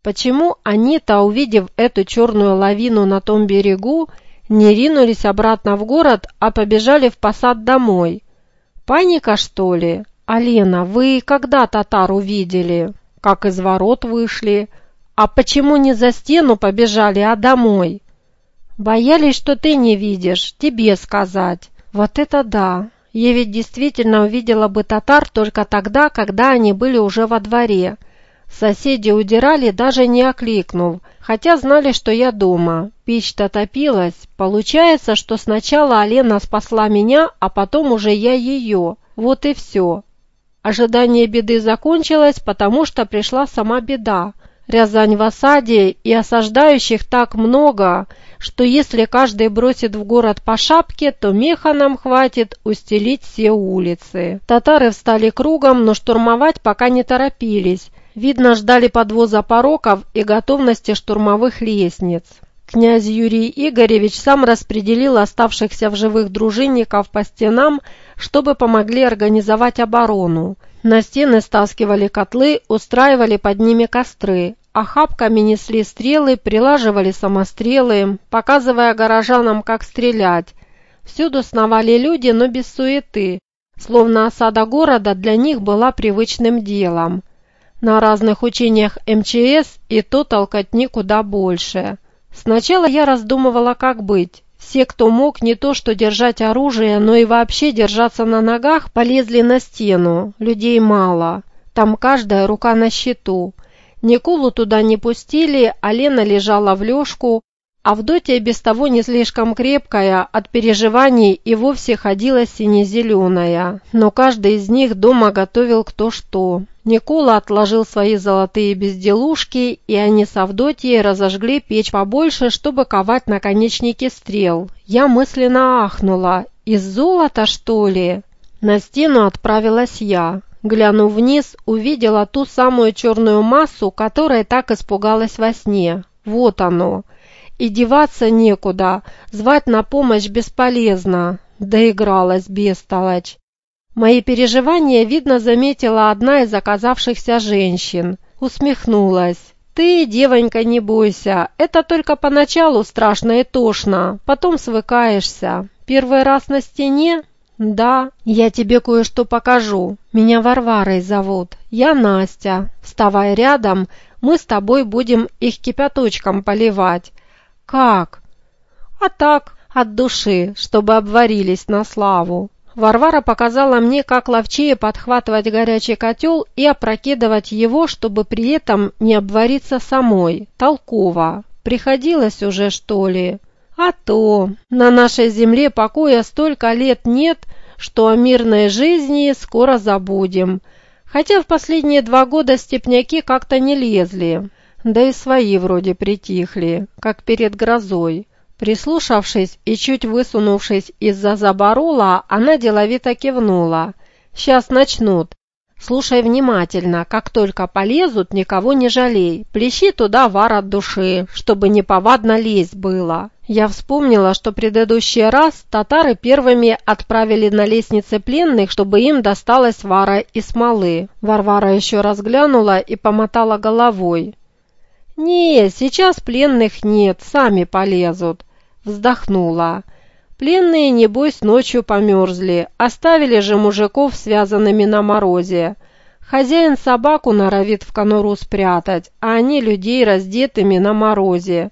Почему они-то, увидев эту черную лавину на том берегу, не ринулись обратно в город, а побежали в посад домой? Паника, что ли? Алена, вы когда татар увидели? Как из ворот вышли? А почему не за стену побежали, а домой? Боялись, что ты не видишь, тебе сказать. Вот это да! Я ведь действительно увидела бы татар только тогда, когда они были уже во дворе. Соседи удирали, даже не окликнув, хотя знали, что я дома. Печь-то топилась. Получается, что сначала Алена спасла меня, а потом уже я ее. Вот и все. Ожидание беды закончилось, потому что пришла сама беда. Рязань в осаде, и осаждающих так много, что если каждый бросит в город по шапке, то меха нам хватит устелить все улицы. Татары встали кругом, но штурмовать пока не торопились. Видно, ждали подвоза пороков и готовности штурмовых лестниц. Князь Юрий Игоревич сам распределил оставшихся в живых дружинников по стенам, чтобы помогли организовать оборону. На стены стаскивали котлы, устраивали под ними костры, охапками несли стрелы, прилаживали самострелы, показывая горожанам, как стрелять. Всюду сновали люди, но без суеты, словно осада города для них была привычным делом. На разных учениях МЧС и то толкотни куда больше. Сначала я раздумывала, как быть. Все, кто мог не то что держать оружие, но и вообще держаться на ногах, полезли на стену. Людей мало. Там каждая рука на счету. Николу туда не пустили, а Лена лежала в лёжку, а Авдотья, без того не слишком крепкая, от переживаний и вовсе ходила сине-зеленая. Но каждый из них дома готовил кто что. Никола отложил свои золотые безделушки, и они с Авдотьей разожгли печь побольше, чтобы ковать наконечники стрел. Я мысленно ахнула. Из золота, что ли? На стену отправилась я. Глянув вниз, увидела ту самую черную массу, которой так испугалась во сне. Вот оно. И деваться некуда, звать на помощь бесполезно. Доигралась бестолочь. Мои переживания, видно, заметила одна из оказавшихся женщин. Усмехнулась. «Ты, девонька, не бойся. Это только поначалу страшно и тошно. Потом свыкаешься. Первый раз на стене? Да. Я тебе кое-что покажу. Меня Варварой зовут. Я Настя. Вставай рядом, мы с тобой будем их кипяточком поливать». «Как?» «А так, от души, чтобы обварились на славу». Варвара показала мне, как ловчее подхватывать горячий котел и опрокидывать его, чтобы при этом не обвариться самой. Толково. Приходилось уже, что ли? А то. На нашей земле покоя столько лет нет, что о мирной жизни скоро забудем. Хотя в последние 2 года степняки как-то не лезли. Да и свои вроде притихли, как перед грозой. Прислушавшись и чуть высунувшись из-за заборола, она деловито кивнула. «Сейчас начнут. Слушай внимательно, как только полезут, никого не жалей. Плещи туда вар от души, чтобы неповадно лезть было». Я вспомнила, что предыдущий раз татары первыми отправили на лестнице пленных, чтобы им досталось вара и смолы. Варвара еще раз глянула и помотала головой. «Не, сейчас пленных нет, сами полезут», — вздохнула. «Пленные, небось, ночью померзли, оставили же мужиков связанными на морозе. Хозяин собаку норовит в конуру спрятать, а они людей раздетыми на морозе.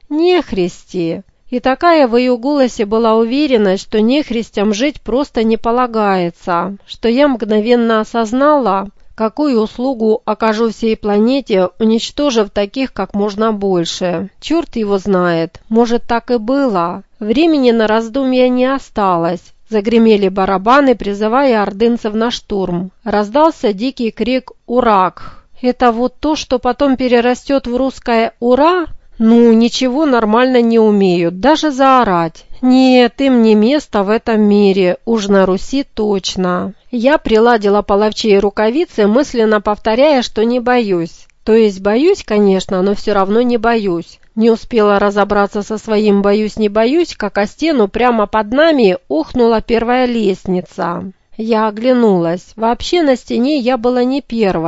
Нехристи!» И такая в ее голосе была уверенность, что нехристям жить просто не полагается, что я мгновенно осознала, какую услугу окажу всей планете, уничтожив таких как можно больше. Черт его знает, может, так и было. Времени на раздумья не осталось. Загремели барабаны, призывая ордынцев на штурм. Раздался дикий крик «Урак!». Это вот то, что потом перерастет в русское «Ура»? Ну, ничего нормально не умеют, даже заорать. Нет, им не место в этом мире, уж на Руси точно. Я приладила половчей рукавицы, мысленно повторяя, что не боюсь. То есть боюсь, конечно, но все равно не боюсь. Не успела разобраться со своим «боюсь-не боюсь», как о стену прямо под нами ухнула первая лестница. Я оглянулась. Вообще на стене я была не первой.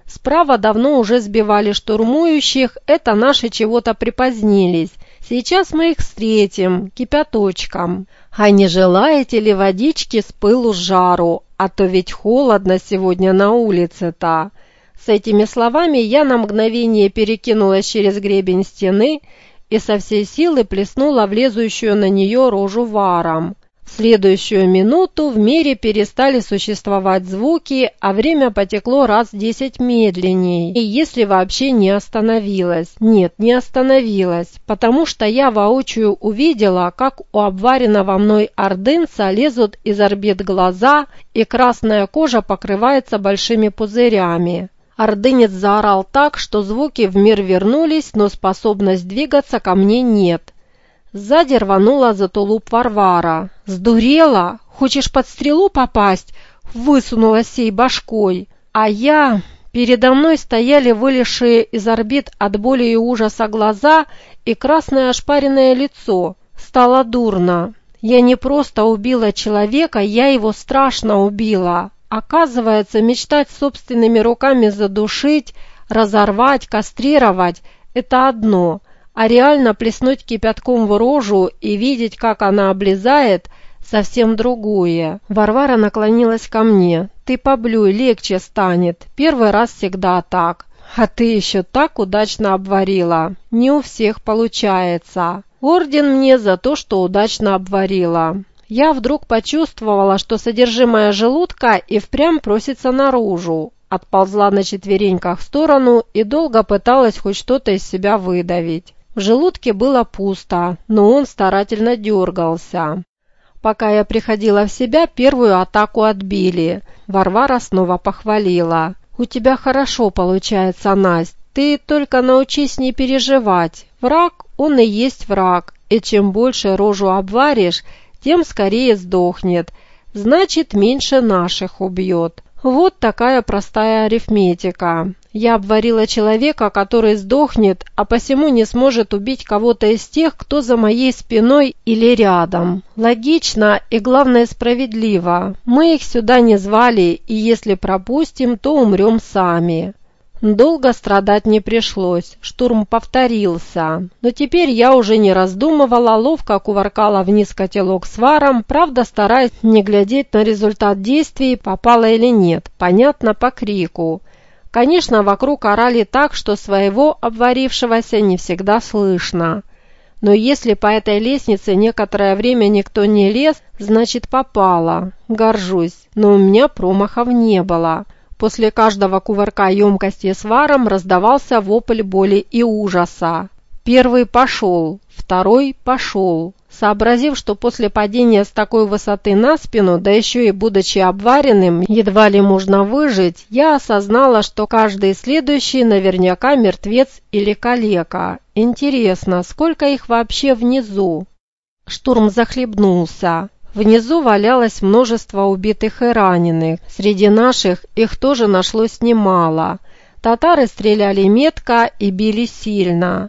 Справа давно уже сбивали штурмующих, это наши чего-то припозднились. Сейчас мы их встретим кипяточком. А не желаете ли водички с пылу с жару? А то ведь холодно сегодня на улице-то». С этими словами я на мгновение перекинулась через гребень стены и со всей силы плеснула в лезущую на нее рожу варом. В следующую минуту в мире перестали существовать звуки, а время потекло раз в 10 медленней, и если вообще не остановилось. Нет, не остановилось, потому что я воочию увидела, как у обваренного мной ордынца лезут из орбит глаза, и красная кожа покрывается большими пузырями. Ордынец заорал так, что звуки в мир вернулись, но способность двигаться ко мне нет. Сзади рванула за тулуп Варвара. «Сдурела? Хочешь под стрелу попасть?» Высунула сей башкой. А я... Передо мной стояли вылезшие из орбит от боли и ужаса глаза и красное ошпаренное лицо. Стало дурно. Я не просто убила человека, я его страшно убила. Оказывается, мечтать собственными руками задушить, разорвать, кастрировать – это одно, а реально плеснуть кипятком в рожу и видеть, как она облизает – совсем другое. Варвара наклонилась ко мне. «Ты поблюй, легче станет. Первый раз всегда так. А ты еще так удачно обварила. Не у всех получается. Орден мне за то, что удачно обварила». Я вдруг почувствовала, что содержимое желудка и впрямь просится наружу. Отползла на четвереньках в сторону и долго пыталась хоть что-то из себя выдавить. В желудке было пусто, но он старательно дергался. Пока я приходила в себя, первую атаку отбили. Варвара снова похвалила. «У тебя хорошо получается, Насть. Ты только научись не переживать. Враг, он и есть враг. И чем больше рожу обваришь, тем скорее сдохнет. Значит, меньше наших убьет». Вот такая простая арифметика. Я обварила человека, который сдохнет, а посему не сможет убить кого-то из тех, кто за моей спиной или рядом. Логично и, главное, справедливо. Мы их сюда не звали, и если пропустим, то умрем сами. Долго страдать не пришлось, штурм повторился. Но теперь я уже не раздумывала, ловко кувыркала вниз котелок с варом, правда стараясь не глядеть на результат действий, попало или нет, понятно по крику. Конечно, вокруг орали так, что своего обварившегося не всегда слышно. Но если по этой лестнице некоторое время никто не лез, значит попало. Горжусь, но у меня промахов не было. После каждого кувырка емкости с варом раздавался вопль боли и ужаса. Первый пошел, второй пошел. Сообразив, что после падения с такой высоты на спину, да еще и будучи обваренным, едва ли можно выжить, я осознала, что каждый следующий наверняка мертвец или калека. Интересно, сколько их вообще внизу? Штурм захлебнулся. Внизу валялось множество убитых и раненых. Среди наших их тоже нашлось немало. Татары стреляли метко и били сильно.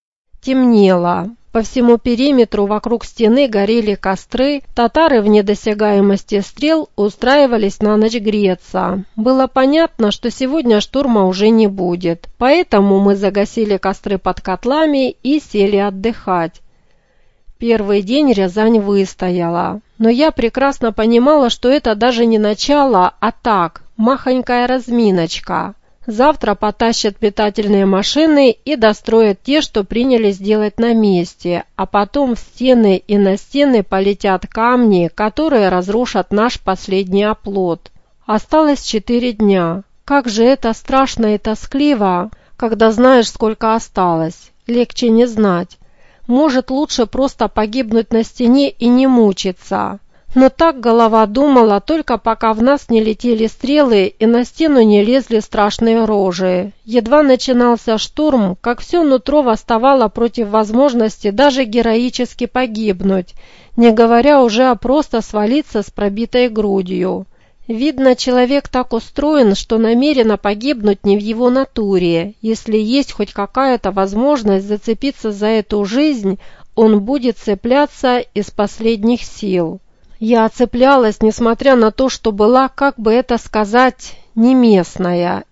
Темнело. По всему периметру вокруг стены горели костры, татары в недосягаемости стрел устраивались на ночь греться. Было понятно, что сегодня штурма уже не будет, поэтому мы загасили костры под котлами и сели отдыхать. Первый день Рязань выстояла, но я прекрасно понимала, что это даже не начало, а так, махонькая разминочка. Завтра потащат питательные машины и достроят те, что принялись делать на месте, а потом в стены и на стены полетят камни, которые разрушат наш последний оплот. Осталось 4 дня. Как же это страшно и тоскливо, когда знаешь, сколько осталось. Легче не знать. Может, лучше просто погибнуть на стене и не мучиться. Но так голова думала, только пока в нас не летели стрелы и на стену не лезли страшные рожи. Едва начинался штурм, как все нутро восставало против возможности даже героически погибнуть, не говоря уже о просто свалиться с пробитой грудью. Видно, человек так устроен, что намеренно погибнуть не в его натуре. Если есть хоть какая-то возможность зацепиться за эту жизнь, он будет цепляться из последних сил. Я цеплялась, несмотря на то, что была, как бы это сказать, не местная,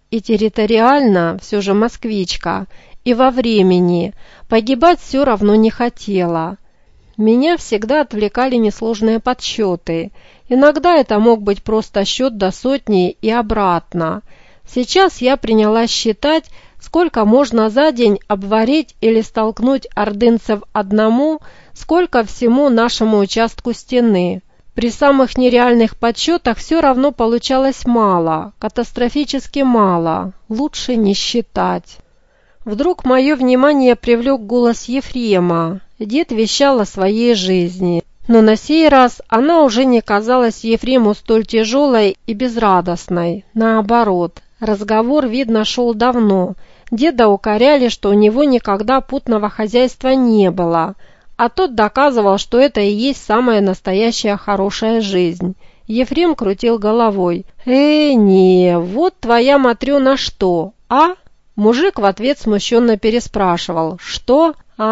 и территориально все же москвичка, и во времени, погибать все равно не хотела. Меня всегда отвлекали несложные подсчеты. Иногда это мог быть просто счет до сотни и обратно. Сейчас я принялась считать, сколько можно за день обварить или столкнуть ордынцев одному, сколько всему нашему участку стены. При самых нереальных подсчетах все равно получалось мало, катастрофически мало, лучше не считать. Вдруг мое внимание привлек голос Ефрема. Дед вещал о своей жизни, но на сей раз она уже не казалась Ефрему столь тяжелой и безрадостной. Наоборот, разговор, видно, шел давно. Деда укоряли, что у него никогда путного хозяйства не было, а тот доказывал, что это и есть самая настоящая хорошая жизнь. Ефрем крутил головой. Не, вот твоя Матрена что, а?» Мужик в ответ смущенно переспрашивал. «Что?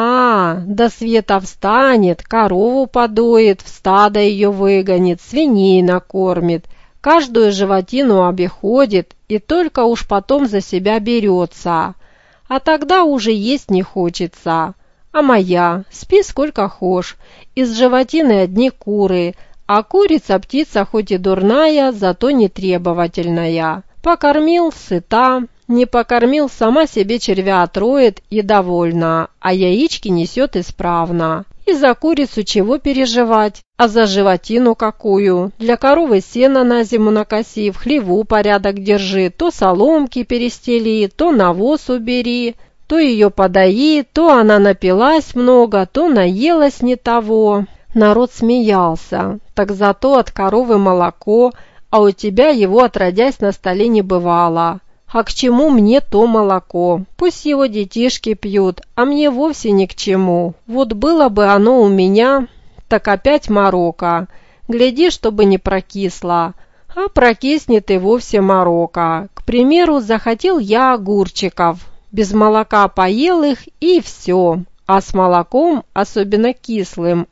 До света встанет, корову подоит, в стадо ее выгонит, свиней накормит, каждую животину обиходит и только уж потом за себя берется. А тогда уже есть не хочется. А моя, спи сколько хошь, из животины одни куры, а курица птица хоть и дурная, зато не требовательная. Покормил, сыта». Не покормил, сама себе червя отроет и довольна, а яички несет исправно. И за курицу чего переживать, а за животину какую? Для коровы сено на зиму накоси, в хлеву порядок держи, то соломки перестели, то навоз убери, то ее подои, то она напилась много, то наелась не того. Народ смеялся. Так зато от коровы молоко, а у тебя его отродясь на столе не бывало. А к чему мне то молоко? Пусть его детишки пьют, а мне вовсе ни к чему. Вот было бы оно у меня, так опять морока. Гляди, чтобы не прокисло. А прокиснет и вовсе морока. К примеру, захотел я огурчиков. Без молока поел их и все. А с молоком, особенно кислым,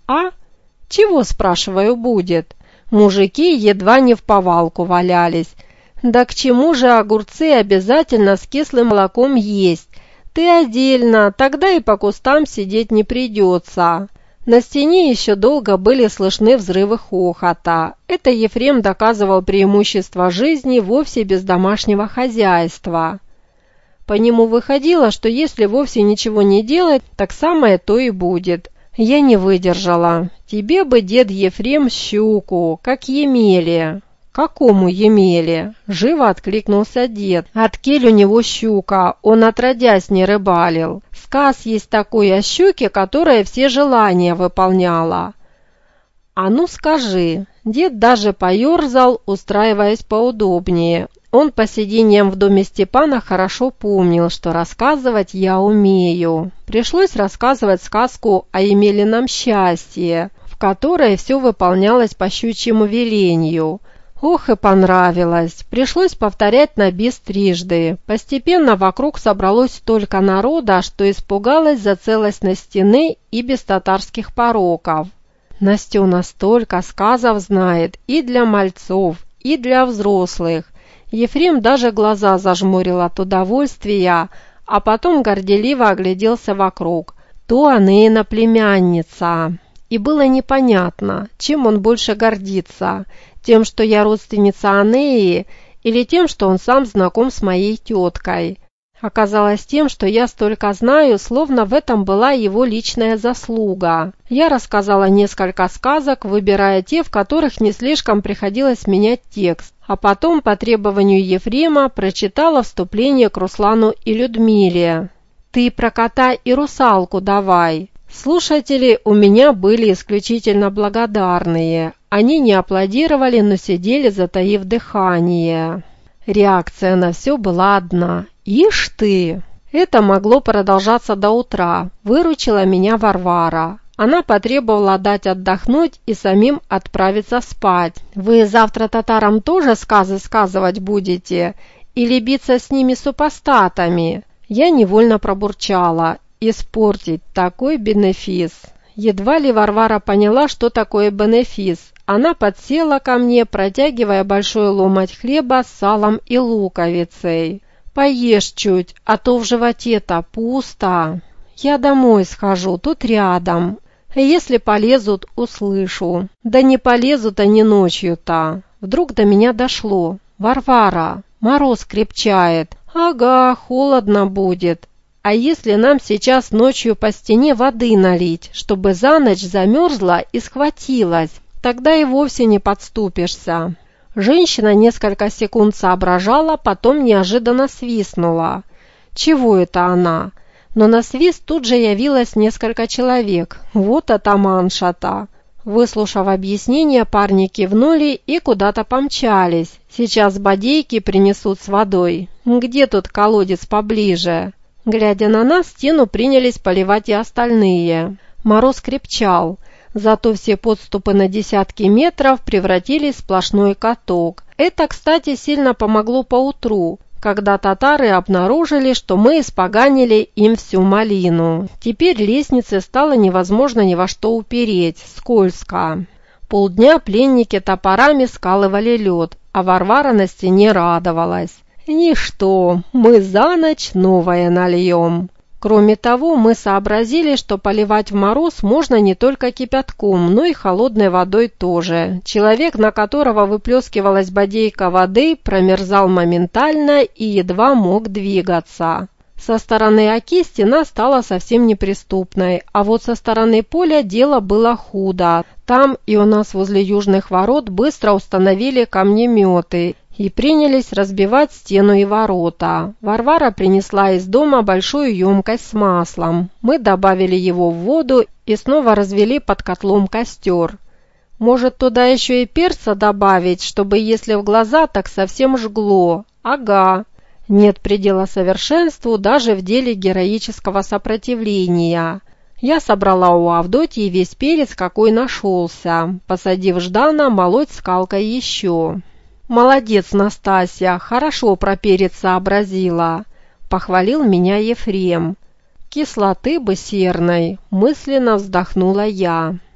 чего, спрашиваю, будет? Мужики едва не в повалку валялись. Да к чему же огурцы обязательно с кислым молоком есть? Ты отдельно, тогда и по кустам сидеть не придется. На стене еще долго были слышны взрывы хохота. Это Ефрем доказывал преимущество жизни вовсе без домашнего хозяйства. По нему выходило, что если вовсе ничего не делать, так самое то и будет. Я не выдержала. Тебе бы, дед Ефрем, щуку, как Емеле. «Какому Емеле?» – живо откликнулся дед. «Откель у него щука, он отродясь не рыбалил. Сказ есть такой о щуке, которая все желания выполняла». «А ну скажи». Дед даже поерзал, устраиваясь поудобнее. Он по сидениям в доме Степана хорошо помнил, что рассказывать я умею. Пришлось рассказывать сказку о Емелином счастье, в которой все выполнялось по щучьему велению. Ох и понравилось. Пришлось повторять на бис трижды. Постепенно вокруг собралось столько народа, что испугалась за целостность стены и без татарских пороков. Настена столько сказов знает и для мальцов, и для взрослых. Ефрем даже глаза зажмурил от удовольствия, а потом горделиво огляделся вокруг. То Анеина племянница. И было непонятно, чем он больше гордится – тем, что я родственница Анеи, или тем, что он сам знаком с моей теткой. Оказалось тем, что я столько знаю, словно в этом была его личная заслуга. Я рассказала несколько сказок, выбирая те, в которых не слишком приходилось менять текст, а потом, по требованию Ефрема, прочитала вступление к Руслану и Людмиле. «Ты про кота и русалку давай». Слушатели у меня были исключительно благодарные. Они не аплодировали, но сидели, затаив дыхание. Реакция на все была одна. «Ишь ты!» Это могло продолжаться до утра. Выручила меня Варвара. Она потребовала дать отдохнуть и самим отправиться спать. «Вы завтра татарам тоже сказы сказывать будете? Или биться с ними супостатами?» Я невольно пробурчала. Испортить такой бенефис. Едва ли Варвара поняла, что такое бенефис. Она подсела ко мне, протягивая большой ломоть хлеба с салом и луковицей. Поешь чуть, а то в животе-то пусто. Я домой схожу, тут рядом. Если полезут, услышу. Да не полезут они ночью-то. Вдруг до меня дошло. Варвара, мороз крепчает. Ага, холодно будет. А если нам сейчас ночью по стене воды налить, чтобы за ночь замерзла и схватилась, тогда и вовсе не подступишься. Женщина несколько секунд соображала, потом неожиданно свистнула. Чего это она? Но на свист тут же явилось несколько человек. Вот атаманша-то. Выслушав объяснение, парни кивнули и куда-то помчались. Сейчас бодейки принесут с водой. Где тут колодец поближе? Глядя на нас, стену принялись поливать и остальные. Мороз крепчал, зато все подступы на десятки метров превратились в сплошной каток. Это, кстати, сильно помогло поутру, когда татары обнаружили, что мы испоганили им всю малину. Теперь лестнице стало невозможно ни во что упереть, скользко. Полдня пленники топорами скалывали лед, а Варвара на стене радовалась. «Ничто, мы за ночь новое нальем». Кроме того, мы сообразили, что поливать в мороз можно не только кипятком, но и холодной водой тоже. Человек, на которого выплескивалась бодейка воды, промерзал моментально и едва мог двигаться. Со стороны Оки стена стала совсем неприступной, а вот со стороны поля дело было худо. Там и у нас возле южных ворот быстро установили камнеметы и принялись разбивать стену и ворота. Варвара принесла из дома большую емкость с маслом. Мы добавили его в воду и снова развели под котлом костер. Может, туда еще и перца добавить, чтобы если в глаза, так совсем жгло? Ага. Нет предела совершенству даже в деле героического сопротивления. Я собрала у Авдотьи весь перец, какой нашелся, посадив Ждана молоть скалкой еще. «Молодец, Настасья, хорошо про перец сообразила», – похвалил меня Ефрем. «Кислоты бы серной», – мысленно вздохнула я.